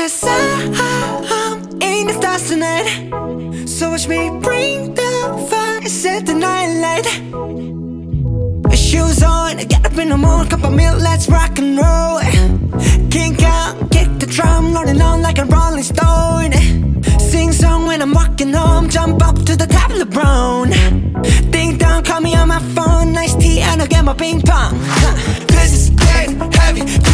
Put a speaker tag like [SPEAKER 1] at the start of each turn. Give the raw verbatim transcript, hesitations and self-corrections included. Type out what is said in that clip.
[SPEAKER 1] Cause I'm in the stars tonight. So watch me bring the fire, set the night light. Shoes on, get up in the morning, cup of milk, let's rock and roll. Kink out, kick the drum, rolling on like a rolling stone. Sing song when I'm walking home, jump up to the top of the brown. Ding dong, call me on my phone, nice tea and I'll get my ping pong. This is getting heavy.